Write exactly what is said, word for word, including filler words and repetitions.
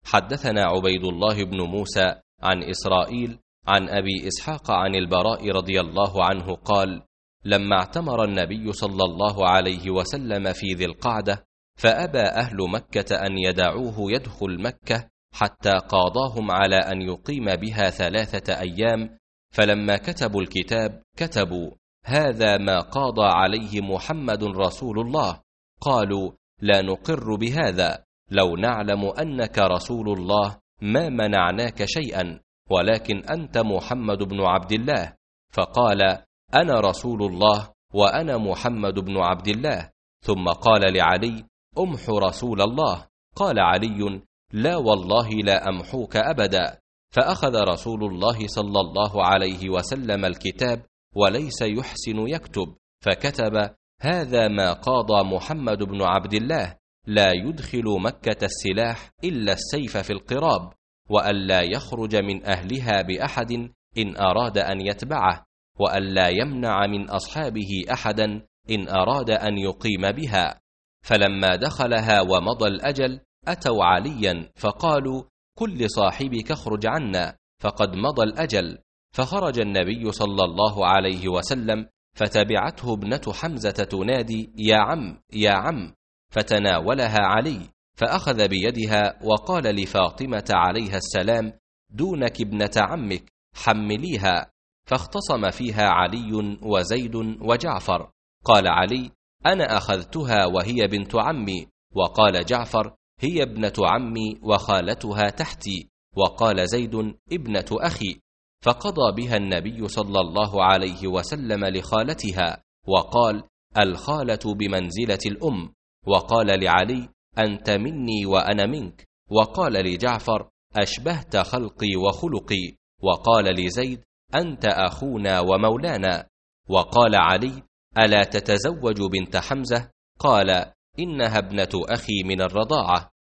حدثنا عبيد الله بن موسى عن إسرائيل عن أبي إسحاق عن البراء رضي الله عنه قال: لما اعتمر النبي صلى الله عليه وسلم في ذي القعدة فأبى أهل مكة أن يدعوه يدخل مكة حتى قاضاهم على أن يقيم بها ثلاثة أيام، فلما كتبوا الكتاب كتبوا: هذا ما قاضى عليه محمد رسول الله. قالوا: لا نقر بهذا، لو نعلم أنك رسول الله ما منعناك شيئا، ولكن أنت محمد بن عبد الله. فقال: أنا رسول الله وأنا محمد بن عبد الله. ثم قال لعلي: أمح رسول الله. قال علي: لا والله لا أمحوك أبدا. فأخذ رسول الله صلى الله عليه وسلم الكتاب وليس يحسن يكتب، فكتب: هذا ما قاضى محمد بن عبد الله، لا يدخل مكة السلاح إلا السيف في القراب، وأن لا يخرج من أهلها بأحد إن أراد أن يتبعه، وأن لا يمنع من أصحابه أحدا إن أراد أن يقيم بها. فلما دخلها ومضى الأجل أتوا عليا فقالوا: قل لصاحبك اخرج عنا فقد مضى الأجل. فخرج النبي صلى الله عليه وسلم، فتبعته ابنة حمزة تنادي: يا عم يا عم، فتناولها علي فأخذ بيدها وقال لفاطمة عليها السلام: دونك ابنة عمك، حمليها. فاختصم فيها علي وزيد وجعفر. قال علي: أنا أخذتها وهي بنت عمي. وقال جعفر: هي ابنة عمي وخالتها تحتي. وقال زيد: ابنة أخي. فقضى بها النبي صلى الله عليه وسلم لخالتها، وقال: الخالة بمنزلة الأم. وقال لعلي: أنت مني وأنا منك. وقال لجعفر: أشبهت خلقي وخلقي. وقال لزيد: أنت أخونا ومولانا. وقال علي: ألا تتزوج بنت حمزة؟ قال: إنها ابنة أخي من الرضاعة.